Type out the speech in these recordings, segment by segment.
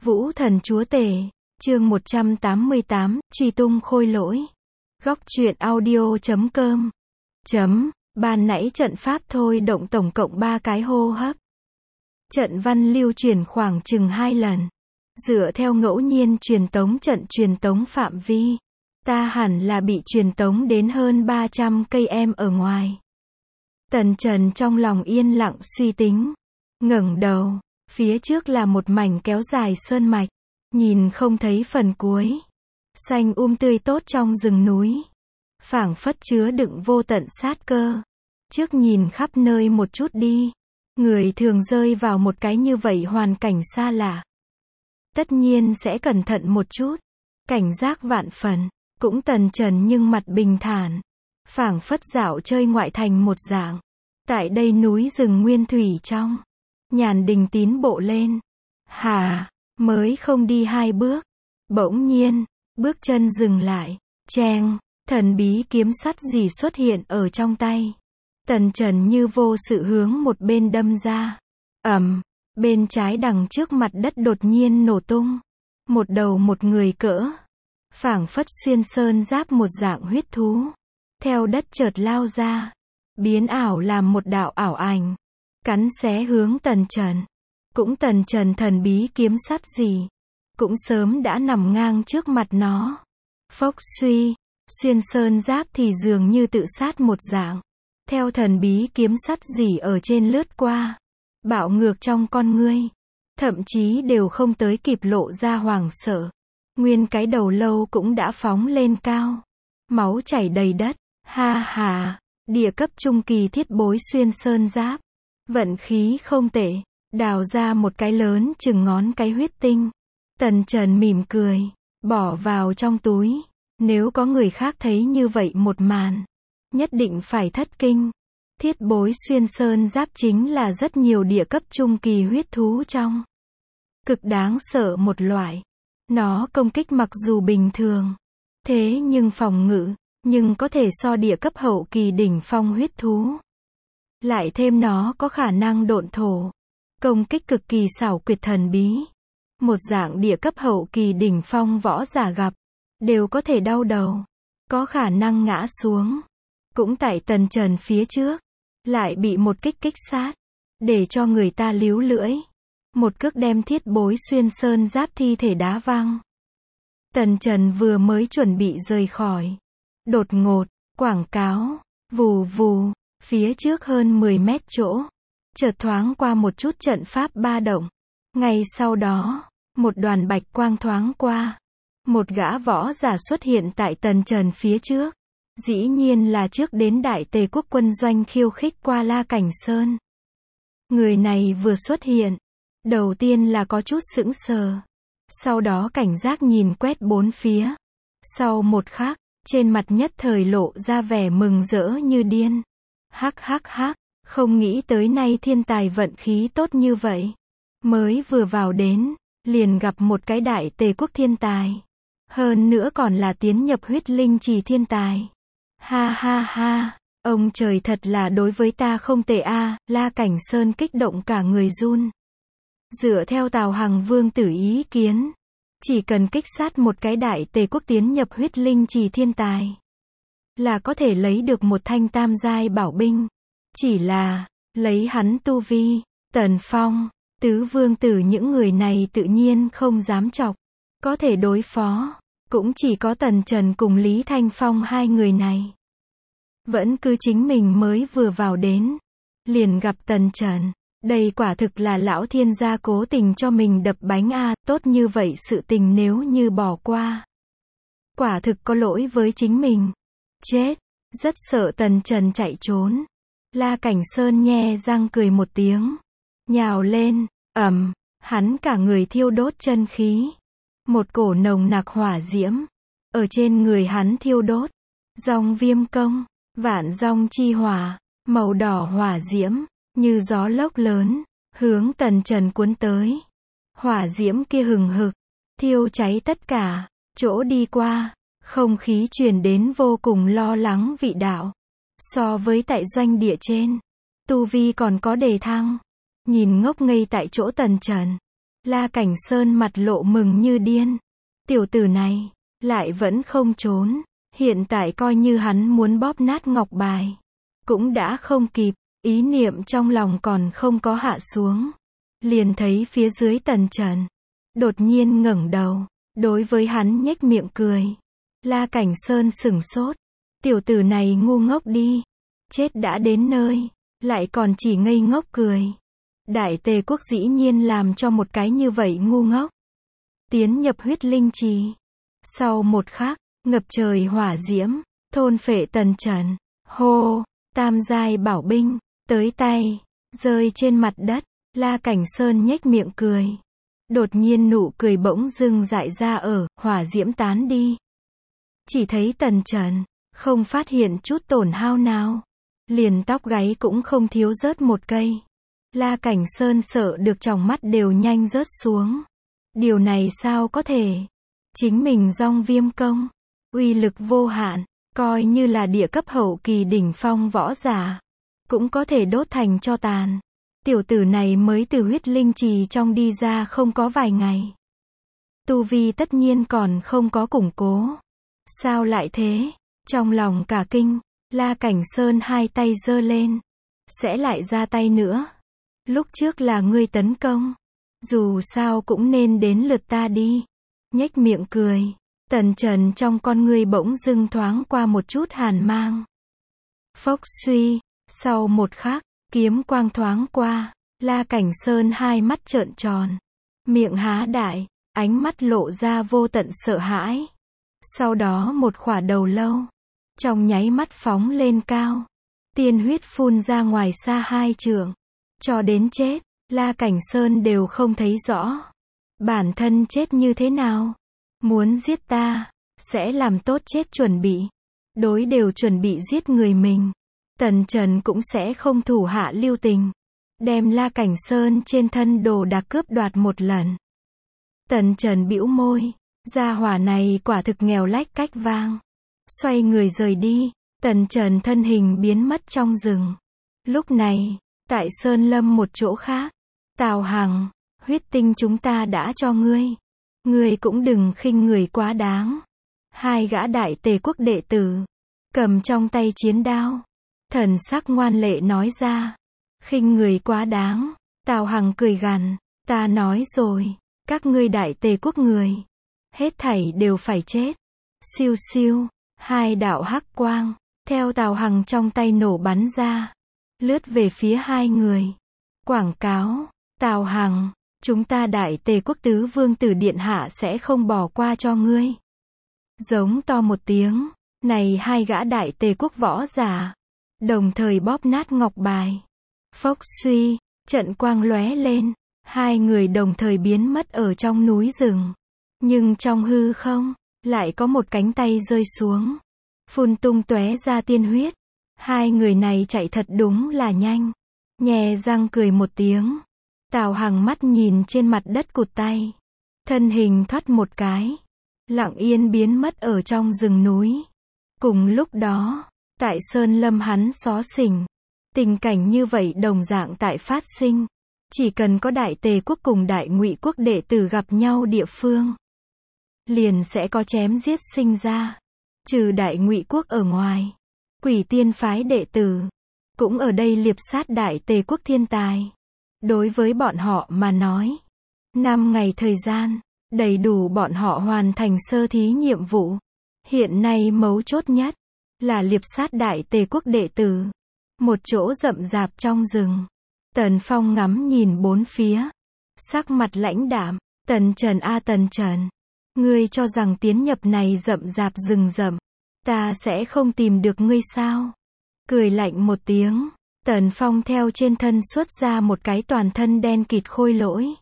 Vũ thần chúa tể, chương 188, truy tung khôi lỗi. Góc truyện audio.com. Ban nãy trận pháp thôi động tổng cộng 3 cái hô hấp. Trận văn lưu truyền khoảng chừng 2 lần. Dựa theo ngẫu nhiên truyền tống trận truyền tống phạm vi, ta hẳn là bị truyền tống đến hơn 300 cây em ở ngoài. Tần Trần trong lòng yên lặng suy tính. Ngẩng đầu, phía trước là một mảnh kéo dài sơn mạch, nhìn không thấy phần cuối. Xanh tươi tốt trong rừng núi, phảng phất chứa đựng vô tận sát cơ. Trước nhìn khắp nơi một chút đi, người thường rơi vào một cái như vậy hoàn cảnh xa lạ, tất nhiên sẽ cẩn thận một chút, cảnh giác vạn phần. Cũng Tần Trần nhưng mặt bình thản, phảng phất dạo chơi ngoại thành một dạng. Tại đây núi rừng nguyên thủy trong, Nhàn Đình tín bộ lên. Mới không đi 2 bước, bỗng nhiên, bước chân dừng lại. Cheng, thần bí kiếm sắt gì xuất hiện ở trong tay. Tần Trần như vô sự hướng một bên đâm ra. Bên trái đằng trước mặt đất đột nhiên nổ tung. Một đầu một người cỡ, phảng phất xuyên sơn giáp một dạng huyết thú, theo đất chợt lao ra, biến ảo làm một đạo ảo ảnh, cắn xé hướng Tần Trần. Cũng Tần Trần thần bí kiếm sắt gì, cũng sớm đã nằm ngang trước mặt nó. Phốc suy, xuyên sơn giáp thì dường như tự sát một dạng, theo thần bí kiếm sắt gì ở trên lướt qua, bạo ngược trong con ngươi, thậm chí đều không tới kịp lộ ra hoảng sợ. Nguyên cái đầu lâu cũng đã phóng lên cao, máu chảy đầy đất. Địa cấp trung kỳ thiết bối xuyên sơn giáp, vận khí không tệ, đào ra một cái lớn chừng ngón cái huyết tinh. Tần Trần mỉm cười, bỏ vào trong túi. Nếu có người khác thấy như vậy một màn, nhất định phải thất kinh. Thiết bối xuyên sơn giáp chính là rất nhiều địa cấp trung kỳ huyết thú trong cực đáng sợ một loại. Nó công kích mặc dù bình thường, thế nhưng phòng ngự, nhưng có thể so địa cấp hậu kỳ đỉnh phong huyết thú. Lại thêm nó có khả năng độn thổ, công kích cực kỳ xảo quyệt thần bí. Một dạng địa cấp hậu kỳ đỉnh phong võ giả gặp, đều có thể đau đầu, có khả năng ngã xuống. Cũng tại Tần Trần phía trước, lại bị một kích kích sát, để cho người ta líu lưỡi. Một cước đem thiết bối xuyên sơn giáp thi thể đá văng. Tần Trần vừa mới chuẩn bị rời khỏi, đột ngột, quảng cáo, vù vù, phía trước hơn 10 mét chỗ, chợt thoáng qua một chút trận pháp ba động. Ngay sau đó, một đoàn bạch quang thoáng qua. Một gã võ giả xuất hiện tại Tần Trần phía trước. Dĩ nhiên là trước đến Đại Tề quốc quân doanh khiêu khích qua La Cảnh Sơn. Người này vừa xuất hiện, đầu tiên là có chút sững sờ, sau đó cảnh giác nhìn quét bốn phía. Sau một khắc, trên mặt nhất thời lộ ra vẻ mừng rỡ như điên. Không nghĩ tới nay thiên tài vận khí tốt như vậy. Mới vừa vào đến, liền gặp một cái Đại Tề quốc thiên tài. Hơn nữa còn là tiến nhập huyết linh trì thiên tài. Ông trời thật là đối với ta không tệ a. La Cảnh Sơn kích động cả người run. Dựa theo Tào Hằng Vương tử ý kiến, chỉ cần kích sát một cái Đại Tề quốc tiến nhập huyết linh trì thiên tài, là có thể lấy được một thanh tam giai bảo binh. Chỉ là, lấy hắn tu vi, Tần Phong, Tứ Vương tử những người này tự nhiên không dám chọc. Có thể đối phó, cũng chỉ có Tần Trần cùng Lý Thanh Phong hai người này. Vẫn cứ chính mình mới vừa vào đến, liền gặp Tần Trần. Đây quả thực là lão thiên gia cố tình cho mình đập bánh a. Tốt như vậy sự tình nếu như bỏ qua, quả thực có lỗi với chính mình. Chết, rất sợ Tần Trần chạy trốn. La Cảnh Sơn nhe răng cười một tiếng, nhào lên, hắn cả người thiêu đốt chân khí. Một cổ nồng nặc hỏa diễm, ở trên người hắn thiêu đốt. Dòng viêm công, vạn dòng chi hỏa, màu đỏ hỏa diễm, như gió lốc lớn, hướng Tần Trần cuốn tới. Hỏa diễm kia hừng hực, thiêu cháy tất cả, chỗ đi qua, không khí truyền đến vô cùng lo lắng vị đạo. So với tại doanh địa trên, tu vi còn có đề thăng. Nhìn ngốc ngây tại chỗ Tần Trần, La Cảnh Sơn mặt lộ mừng như điên. Tiểu tử này, lại vẫn không trốn. Hiện tại coi như hắn muốn bóp nát ngọc bài, cũng đã không kịp, ý niệm trong lòng còn không có hạ xuống. Liền thấy phía dưới Tần Trần, đột nhiên ngẩng đầu, đối với hắn nhếch miệng cười. La Cảnh Sơn sửng sốt, tiểu tử này ngu ngốc đi, chết đã đến nơi, lại còn chỉ ngây ngốc cười. Đại Tề quốc dĩ nhiên làm cho một cái như vậy ngu ngốc tiến nhập huyết linh trì. Sau một khắc, ngập trời hỏa diễm, thôn phệ Tần Trần. Hô, tam giai bảo binh, tới tay, rơi trên mặt đất. La Cảnh Sơn nhếch miệng cười. Đột nhiên nụ cười bỗng dưng dại ra ở, hỏa diễm tán đi. Chỉ thấy Tần Trần, không phát hiện chút tổn hao nào. Liền tóc gáy cũng không thiếu rớt một cây. La Cảnh Sơn sợ được tròng mắt đều nhanh rớt xuống. Điều này sao có thể? Chính mình Dong Viêm công, uy lực vô hạn, coi như là địa cấp hậu kỳ đỉnh phong võ giả, cũng có thể đốt thành tro tàn. Tiểu tử này mới từ huyết linh trì trong đi ra không có vài ngày. Tu vi tất nhiên còn không có củng cố. Sao lại thế? Trong lòng cả kinh, La Cảnh Sơn hai tay giơ lên. Sẽ lại ra tay nữa. Lúc trước là ngươi tấn công. Dù sao cũng nên đến lượt ta đi. Nhếch miệng cười. Tần Trần trong con ngươi bỗng dưng thoáng qua một chút hàn mang. Phốc suy. Sau một khắc, kiếm quang thoáng qua. La Cảnh Sơn hai mắt trợn tròn. Miệng há đại. Ánh mắt lộ ra vô tận sợ hãi. Sau đó một khỏa đầu lâu. Trong nháy mắt phóng lên cao. Tiên huyết phun ra ngoài xa 2 trượng. Cho đến chết, La Cảnh Sơn đều không thấy rõ. Bản thân chết như thế nào? Muốn giết ta, sẽ làm tốt chết chuẩn bị. Đối đều chuẩn bị giết người mình. Tần Trần cũng sẽ không thủ hạ lưu tình. Đem La Cảnh Sơn trên thân đồ đạc cướp đoạt một lần. Tần Trần bĩu môi. Gia hỏa này quả thực nghèo lách cách vang. Xoay người rời đi. Tần Trần thân hình biến mất trong rừng. Lúc này, tại Sơn Lâm một chỗ khác. Tào Hằng, huyết tinh chúng ta đã cho ngươi. Ngươi cũng đừng khinh người quá đáng. Hai gã Đại Tề quốc đệ tử, cầm trong tay chiến đao. Thần sắc ngoan lệ nói ra. Khinh người quá đáng. Tào Hằng cười gằn. Ta nói rồi, các ngươi Đại Tề quốc người, hết thảy đều phải chết. Siêu siêu, hai đạo hắc quang, theo Tào Hằng trong tay nổ bắn ra. Lướt về phía hai người. Quảng cáo, Tào Hằng, chúng ta Đại Tề quốc tứ vương tử điện hạ sẽ không bỏ qua cho ngươi. Giống to một tiếng, này hai gã Đại Tề quốc võ giả, đồng thời bóp nát ngọc bài. Phốc suy, trận quang lóe lên, hai người đồng thời biến mất ở trong núi rừng. Nhưng trong hư không, lại có một cánh tay rơi xuống, phun tung tóe ra tiên huyết. Hai người này chạy thật đúng là nhanh. Nhè răng cười một tiếng. Tào Hằng mắt nhìn trên mặt đất cụt tay. Thân hình thoát một cái. Lặng yên biến mất ở trong rừng núi. Cùng lúc đó, tại Sơn Lâm hắn xó xỉnh. Tình cảnh như vậy đồng dạng tại phát sinh. Chỉ cần có Đại Tề quốc cùng Đại Ngụy quốc đệ tử gặp nhau địa phương, liền sẽ có chém giết sinh ra. Trừ Đại Ngụy quốc ở ngoài, Quỷ Tiên phái đệ tử cũng ở đây liệp sát Đại Tề quốc thiên tài. Đối với bọn họ mà nói, 5 ngày thời gian, đầy đủ bọn họ hoàn thành sơ thí nhiệm vụ. Hiện nay mấu chốt nhất là liệp sát Đại Tề quốc đệ tử. Một chỗ rậm rạp trong rừng. Tần Phong ngắm nhìn bốn phía, sắc mặt lãnh đạm. Tần Trần a Tần Trần, ngươi cho rằng tiến nhập này rậm rạp rừng rậm, ta sẽ không tìm được ngươi sao? Cười lạnh một tiếng, Tần Phong theo trên thân xuất ra một cái toàn thân đen kịt khôi lỗi.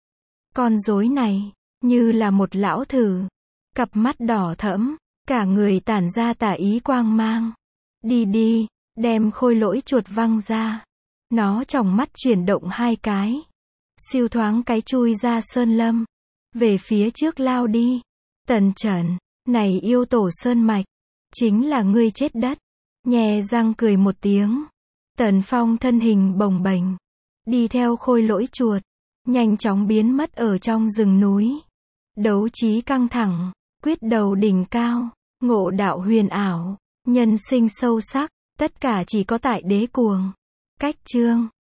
Con rối này, như là một lão thử, cặp mắt đỏ thẫm, cả người tản ra tà ý quang mang. Đi đi, đem khôi lỗi chuột văng ra. Nó tròng mắt chuyển động hai cái. Siêu thoáng cái chui ra Sơn Lâm. Về phía trước lao đi. Tần Trần, này yêu tổ sơn mạch, chính là ngươi chết đất. Nhè răng cười một tiếng. Tần Phong thân hình bồng bềnh, đi theo khôi lỗi chuột. nhanh chóng biến mất ở trong rừng núi. Đấu trí căng thẳng, quyết đấu đỉnh cao, ngộ đạo huyền ảo, nhân sinh sâu sắc, tất cả chỉ có tại Đế Cuồng. Cách chương